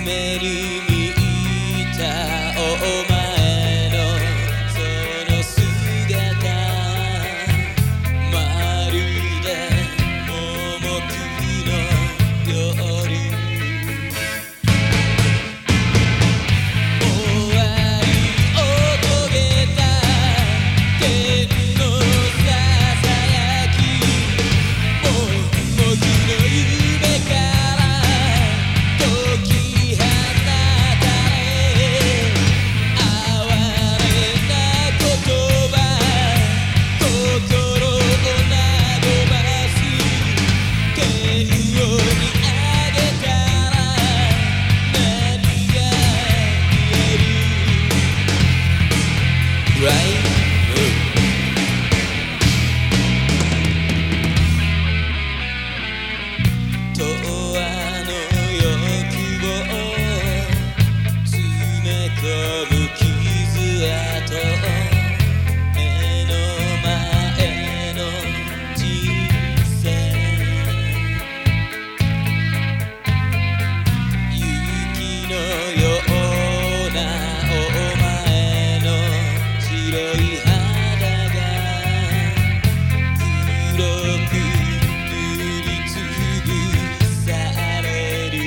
夢に見たお前のその姿まるで盲目の夜終わりを遂げた剣のささやき僕の夢から解き放たれ哀れな言葉心を和ます手を見上げたら何が見える Right? 永遠の欲望詰め込む傷跡目の前の人生雪のようなお前の白い肌が黒く塗りつぶされる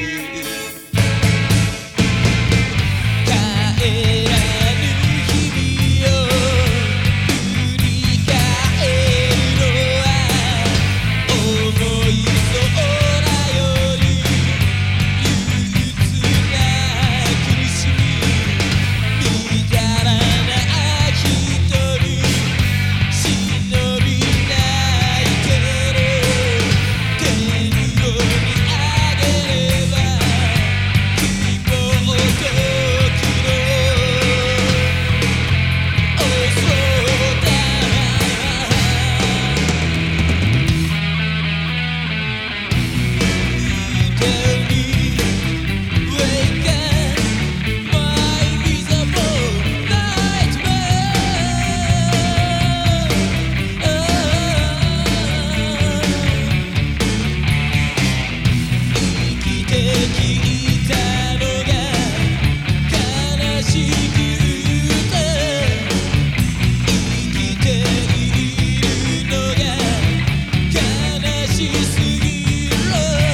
帰らぬ日々を振り返るのは重い空より憂鬱な苦しみみだらな瞳忍びないけど天を見上げれば希望と黒おそうだTell me wake up my miserable nightmare 生きてきたのが悲しくて生きているのが悲しすぎる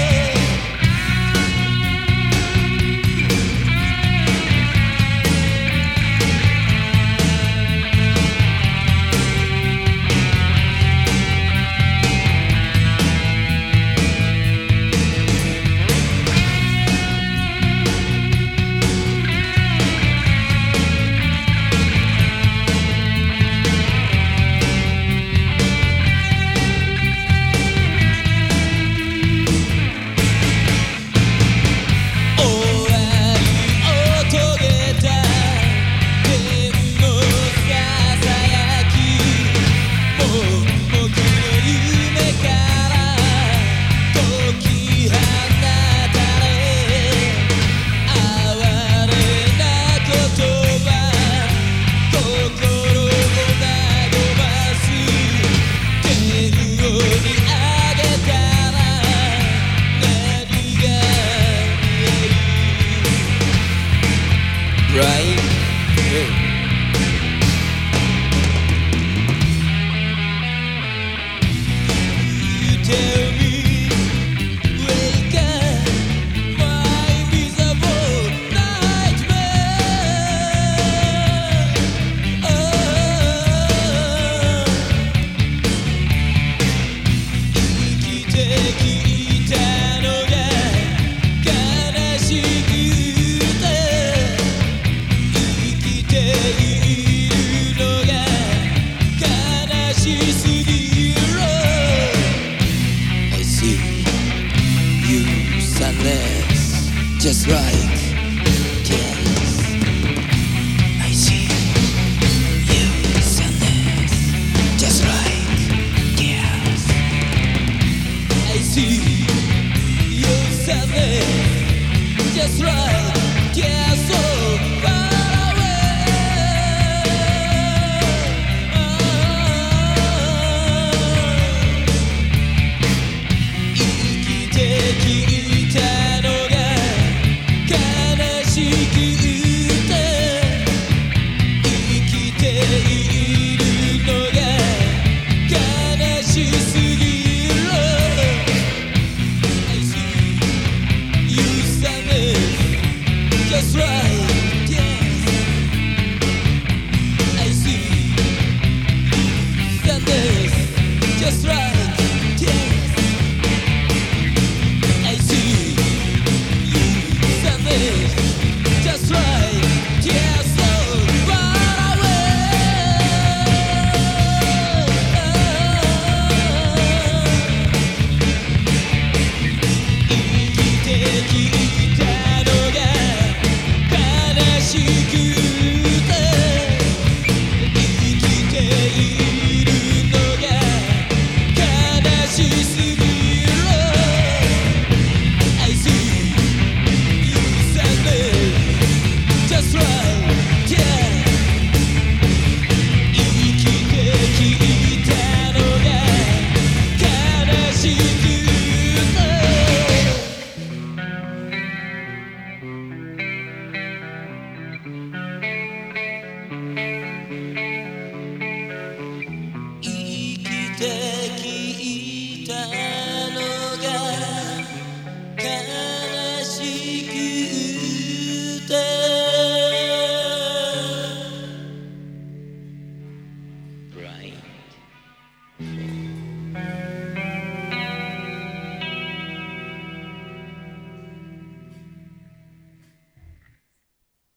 終わりを遂げた剣のささやきもう僕の夢から解き放たれ哀れな言葉心を和ます天を見上げたら何が見える Right? You tell me wake up my miserable nightmare 生きてきたのが悲しくて生きているのが悲しすぎる I see you sunless just like tears I see you sunless just like tears I see you sunless just like tears